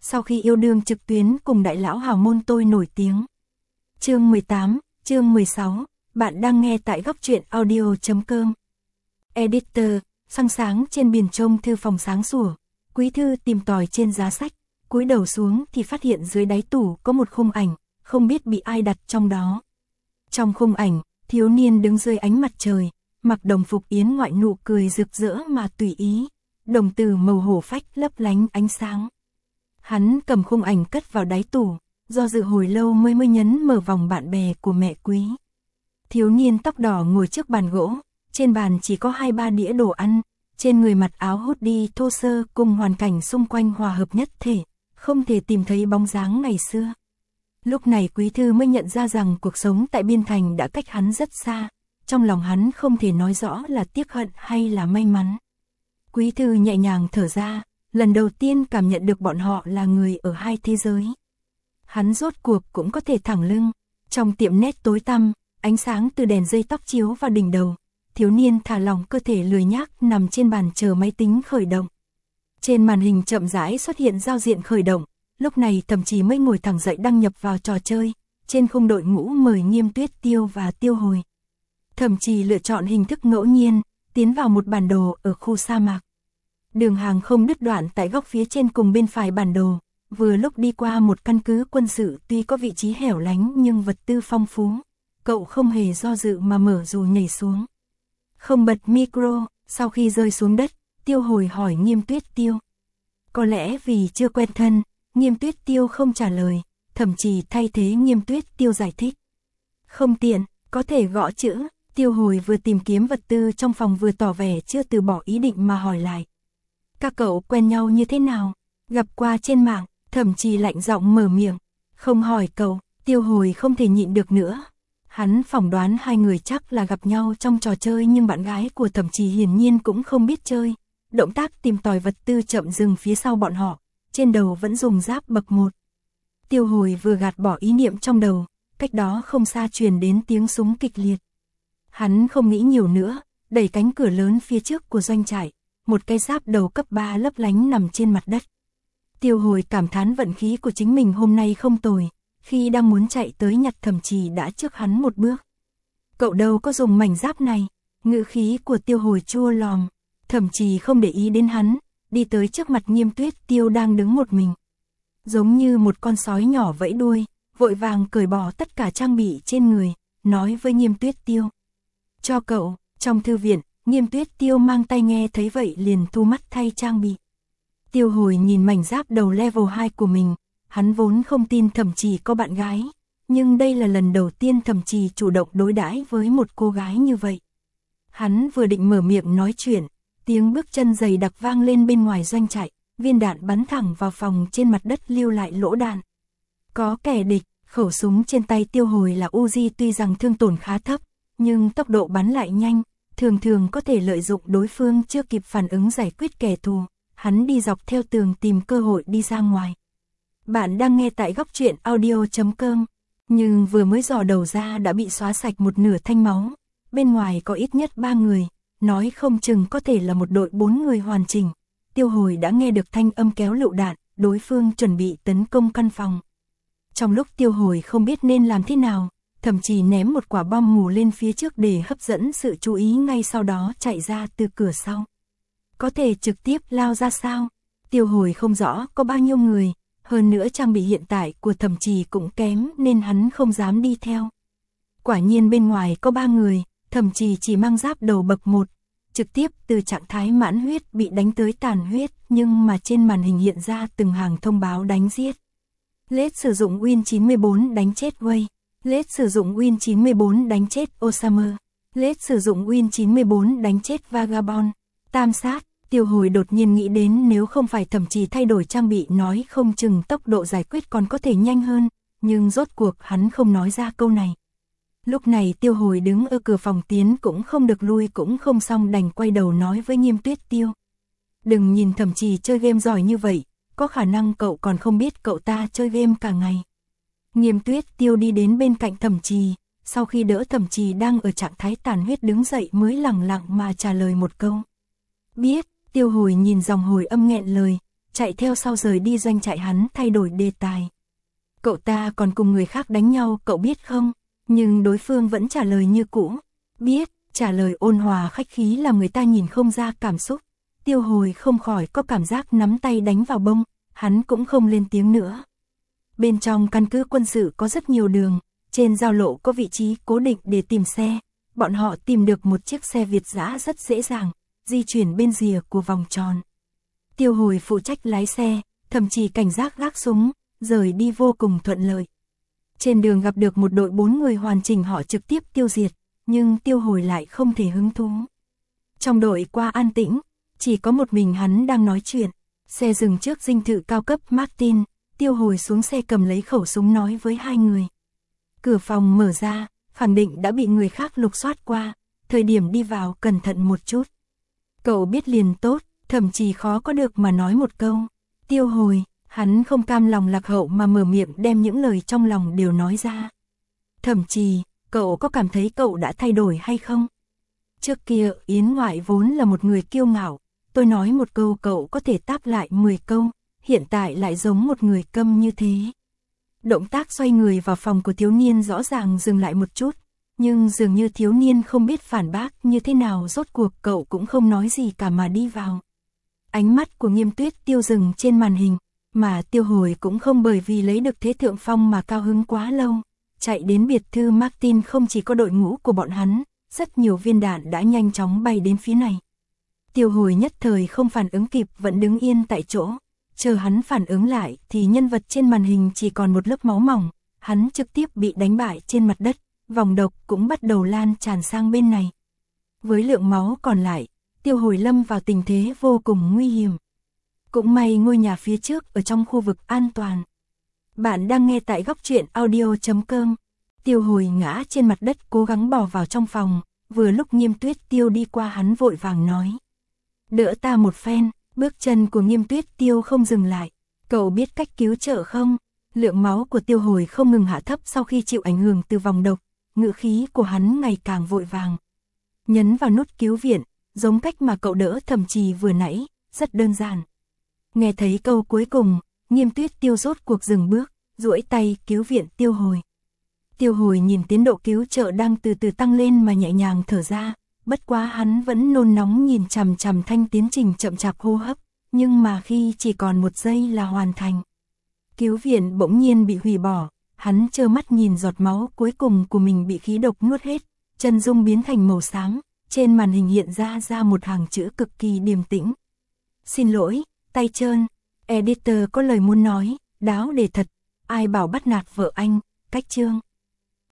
sau khi yêu đương trực tuyến cùng đại lão hào môn tôi nổi tiếng. Chương 18, chương 16, bạn đang nghe tại góc truyện audio.com. Editor, sáng trên biển trông thư phòng sáng sủa, Quý Thư tìm tòi trên giá sách, cúi đầu xuống thì phát hiện dưới đáy tủ có một khung ảnh, không biết bị ai đặt trong đó. Trong khung ảnh, thiếu niên đứng dưới ánh mặt trời, mặc đồng phục yến ngoại, nụ cười rực rỡ mà tùy ý, đồng tử màu hổ phách lấp lánh ánh sáng. Hắn cầm khung ảnh cất vào đáy tủ, do dự hồi lâu mới nhấn mở vòng bạn bè của mẹ Quý. Thiếu niên tóc đỏ ngồi trước bàn gỗ, trên bàn chỉ có 2-3 đĩa đồ ăn, trên người mặc áo hoodie thô sơ cùng hoàn cảnh xung quanh hòa hợp nhất thể, không thể tìm thấy bóng dáng ngày xưa. Lúc này Quý Thư mới nhận ra rằng cuộc sống tại Biên Thành đã cách hắn rất xa, trong lòng hắn không thể nói rõ là tiếc hận hay là may mắn. Quý Thư nhẹ nhàng thở ra, lần đầu tiên cảm nhận được bọn họ là người ở hai thế giới. Hắn rốt cuộc cũng có thể thẳng lưng, trong tiệm nét tối tăm, ánh sáng từ đèn dây tóc chiếu vào đỉnh đầu, thiếu niên thả lỏng cơ thể lười nhác nằm trên bàn chờ máy tính khởi động. Trên màn hình chậm rãi xuất hiện giao diện khởi động, lúc này Thẩm Trì mới ngồi thẳng dậy đăng nhập vào trò chơi, trên khung đội ngũ mời Nghiêm Tuyết Tiêu và Tiêu Hồi. Thẩm Trì lựa chọn hình thức ngẫu nhiên, tiến vào một bản đồ ở khu sa mạc. Đường hàng không đứt đoạn tại góc phía trên cùng bên phải bản đồ, vừa lúc đi qua một căn cứ quân sự tuy có vị trí hẻo lánh nhưng vật tư phong phú. Cậu không hề do dự mà mở dù nhảy xuống. Không bật micro, sau khi rơi xuống đất, Tiêu Hồi hỏi Nghiêm Tuyết Tiêu. Có lẽ vì chưa quen thân, Nghiêm Tuyết Tiêu không trả lời, Thẩm Trì thay thế Nghiêm Tuyết Tiêu giải thích. Không tiện, có thể gõ chữ. Tiêu Hồi vừa tìm kiếm vật tư trong phòng vừa tỏ vẻ chưa từ bỏ ý định mà hỏi lại. Các cậu quen nhau như thế nào? Gặp qua trên mạng. Thẩm Trì lạnh giọng mở miệng. Không hỏi cậu, Tiêu Hồi không thể nhịn được nữa. Hắn phỏng đoán hai người chắc là gặp nhau trong trò chơi, nhưng bạn gái của Thẩm Trì hiển nhiên cũng không biết chơi. Động tác tìm tòi vật tư chậm dừng phía sau bọn họ, trên đầu vẫn dùng giáp bậc 1. Tiêu Hồi vừa gạt bỏ ý niệm trong đầu, cách đó không xa truyền đến tiếng súng kịch liệt. Hắn không nghĩ nhiều nữa, đẩy cánh cửa lớn phía trước của doanh trại, một cây giáp đầu cấp 3 lấp lánh nằm trên mặt đất. Tiêu Hồi cảm thán vận khí của chính mình hôm nay không tồi, khi đang muốn chạy tới nhặt Thẩm Trì đã trước hắn một bước. Cậu đâu có dùng mảnh giáp này, ngữ khí của Tiêu Hồi chua lòm. Thẩm Trì không để ý đến hắn, đi tới trước mặt Nghiêm Tuyết Tiêu đang đứng một mình. Giống như một con sói nhỏ vẫy đuôi, vội vàng cởi bỏ tất cả trang bị trên người, nói với Nghiêm Tuyết Tiêu. Cho cậu. Trong thư viện, Nghiêm Tuyết Tiêu mang tai nghe thấy vậy liền thu mắt thay trang bị. Tiêu Hồi nhìn mảnh giáp đầu level 2 của mình, hắn vốn không tin Thẩm Trì có bạn gái, nhưng đây là lần đầu tiên Thẩm Trì chủ động đối đãi với một cô gái như vậy. Hắn vừa định mở miệng nói chuyện, tiếng bước chân dày đặc vang lên bên ngoài doanh trại, viên đạn bắn thẳng vào phòng, trên mặt đất lưu lại lỗ đạn. Có kẻ địch. Khẩu súng trên tay Tiêu Hồi là Uzi, tuy rằng thương tổn khá thấp, nhưng tốc độ bắn lại nhanh, thường có thể lợi dụng đối phương chưa kịp phản ứng giải quyết kẻ thù. Hắn đi dọc theo tường tìm cơ hội đi ra ngoài. Bạn đang nghe tại góc truyện audio.com, nhưng vừa mới dò đầu ra đã bị xóa sạch một nửa thanh máu. Bên ngoài có ít nhất 3 người, nói không chừng có thể là một đội 4 người hoàn chỉnh. Tiêu Hồi đã nghe được thanh âm kéo lựu đạn, đối phương chuẩn bị tấn công căn phòng. Trong lúc Tiêu Hồi không biết nên làm thế nào, Thẩm Trì ném một quả bom ngủ lên phía trước để hấp dẫn sự chú ý, ngay sau đó chạy ra từ cửa sau. Có thể trực tiếp lao ra sao? Tiêu Hồi không rõ có bao nhiêu người, hơn nữa trang bị hiện tại của Thẩm Trì cũng kém nên hắn không dám đi theo. Quả nhiên bên ngoài có 3 người, Thẩm Trì chỉ mang giáp đầu bậc 1, trực tiếp từ trạng thái mãn huyết bị đánh tới tàn huyết, nhưng mà trên màn hình hiện ra từng hàng thông báo đánh giết. Lết sử dụng Win 94 đánh chết Wei. Lết sử dụng Win 94 đánh chết Osamu. Lết sử dụng Win 94 đánh chết Vagabond. Tam sát. Tiêu Hồi đột nhiên nghĩ đến nếu không phải Thẩm Trì thay đổi trang bị, nói không chừng tốc độ giải quyết còn có thể nhanh hơn, nhưng rốt cuộc hắn không nói ra câu này. Lúc này Tiêu Hồi đứng ở cửa phòng, tiến cũng không được lui cũng không xong, đành quay đầu nói với Nghiêm Tuyết Tiêu. Đừng nhìn Thẩm Trì chơi game giỏi như vậy, có khả năng cậu còn không biết cậu ta chơi game cả ngày. Nghiêm Tuyết Tiêu đi đến bên cạnh Thẩm Trì, sau khi đỡ Thẩm Trì đang ở trạng thái tàn huyết đứng dậy mới lẳng lặng mà trả lời một câu. Biết. Tiêu Hồi nhìn dòng hồi âm nghẹn lời, chạy theo sau rời đi doanh trại. Hắn thay đổi đề tài. Cậu ta còn cùng người khác đánh nhau, cậu biết không? Nhưng đối phương vẫn trả lời như cũ. Biết, trả lời ôn hòa khách khí làm người ta nhìn không ra cảm xúc. Tiêu Hồi không khỏi có cảm giác nắm tay đánh vào bông, hắn cũng không lên tiếng nữa. Bên trong căn cứ quân sự có rất nhiều đường, trên giao lộ có vị trí cố định để tìm xe. Bọn họ tìm được một chiếc xe Việt dã rất dễ dàng, di chuyển bên rìa của vòng tròn. Tiêu Hồi phụ trách lái xe, thậm chí cảnh giác gác súng, rời đi vô cùng thuận lợi. Trên đường gặp được một đội 4 người hoàn chỉnh, họ trực tiếp tiêu diệt, nhưng Tiêu Hồi lại không thể hứng thú. Trong đội qua an tĩnh, chỉ có một mình hắn đang nói chuyện. Xe dừng trước dinh thự cao cấp Martin, Tiêu Hồi xuống xe cầm lấy khẩu súng nói với 2 người. Cửa phòng mở ra, khẳng định đã bị người khác lục soát qua, thời điểm đi vào cẩn thận một chút. Cậu biết liền tốt, thậm chí khó có được mà nói một câu. Tiêu Hồi, hắn không cam lòng lạc hậu mà mở miệng đem những lời trong lòng đều nói ra. Thậm chí, cậu có cảm thấy cậu đã thay đổi hay không? Trước kia Yến Ngoại vốn là một người kiêu ngạo, tôi nói một câu cậu có thể đáp lại 10 câu, hiện tại lại giống một người câm như thế. Động tác xoay người vào phòng của thiếu niên rõ ràng dừng lại một chút, nhưng dường như thiếu niên không biết phản bác như thế nào, rốt cuộc cậu cũng không nói gì cả mà đi vào. Ánh mắt của Nghiêm Tuyết Tiêu dừng trên màn hình, mà Tiêu Hồi cũng không bởi vì lấy được thế thượng phong mà cao hứng quá lâu. Chạy đến biệt thự Martin không chỉ có đội ngũ của bọn hắn, rất nhiều viên đạn đã nhanh chóng bay đến phía này. Tiêu Hồi nhất thời không phản ứng kịp, vẫn đứng yên tại chỗ. Chờ hắn phản ứng lại thì nhân vật trên màn hình chỉ còn một lớp máu mỏng, hắn trực tiếp bị đánh bại trên mặt đất, vòng độc cũng bắt đầu lan tràn sang bên này. Với lượng máu còn lại, Tiêu Hồi lâm vào tình thế vô cùng nguy hiểm. Cũng may ngôi nhà phía trước ở trong khu vực an toàn. Bạn đang nghe tại góc truyện audio.com. Tiêu Hồi ngã trên mặt đất cố gắng bò vào trong phòng, vừa lúc Nghiêm Tuyết Tiêu đi qua hắn vội vàng nói. Đỡ ta một phen. Bước chân của Nghiêm Tuyết Tiêu không dừng lại. Cậu biết cách cứu trợ không? Lượng máu của Tiêu Hồi không ngừng hạ thấp sau khi chịu ảnh hưởng từ vòng độc, ngữ khí của hắn ngày càng vội vàng. Nhấn vào nút cứu viện, giống cách mà cậu đỡ Thẩm Trì vừa nãy, rất đơn giản. Nghe thấy câu cuối cùng, Nghiêm Tuyết Tiêu rốt cuộc dừng bước, duỗi tay cứu viện Tiêu Hồi. Tiêu Hồi nhìn tiến độ cứu trợ đang từ từ tăng lên mà nhẹ nhàng thở ra. Bất quá hắn vẫn nôn nóng nhìn chằm chằm thanh tiến trình chậm chạp hô hấp, nhưng mà khi chỉ còn 1 giây là hoàn thành. Cứu viện bỗng nhiên bị hủy bỏ, hắn trơ mắt nhìn giọt máu cuối cùng của mình bị khí độc nuốt hết, chân dung biến thành màu xám, trên màn hình hiện ra một hàng chữ cực kỳ điềm tĩnh. Xin lỗi, tay trơn, editor có lời muốn nói, đáo đề thật, ai bảo bắt nạt vợ anh, cách chương.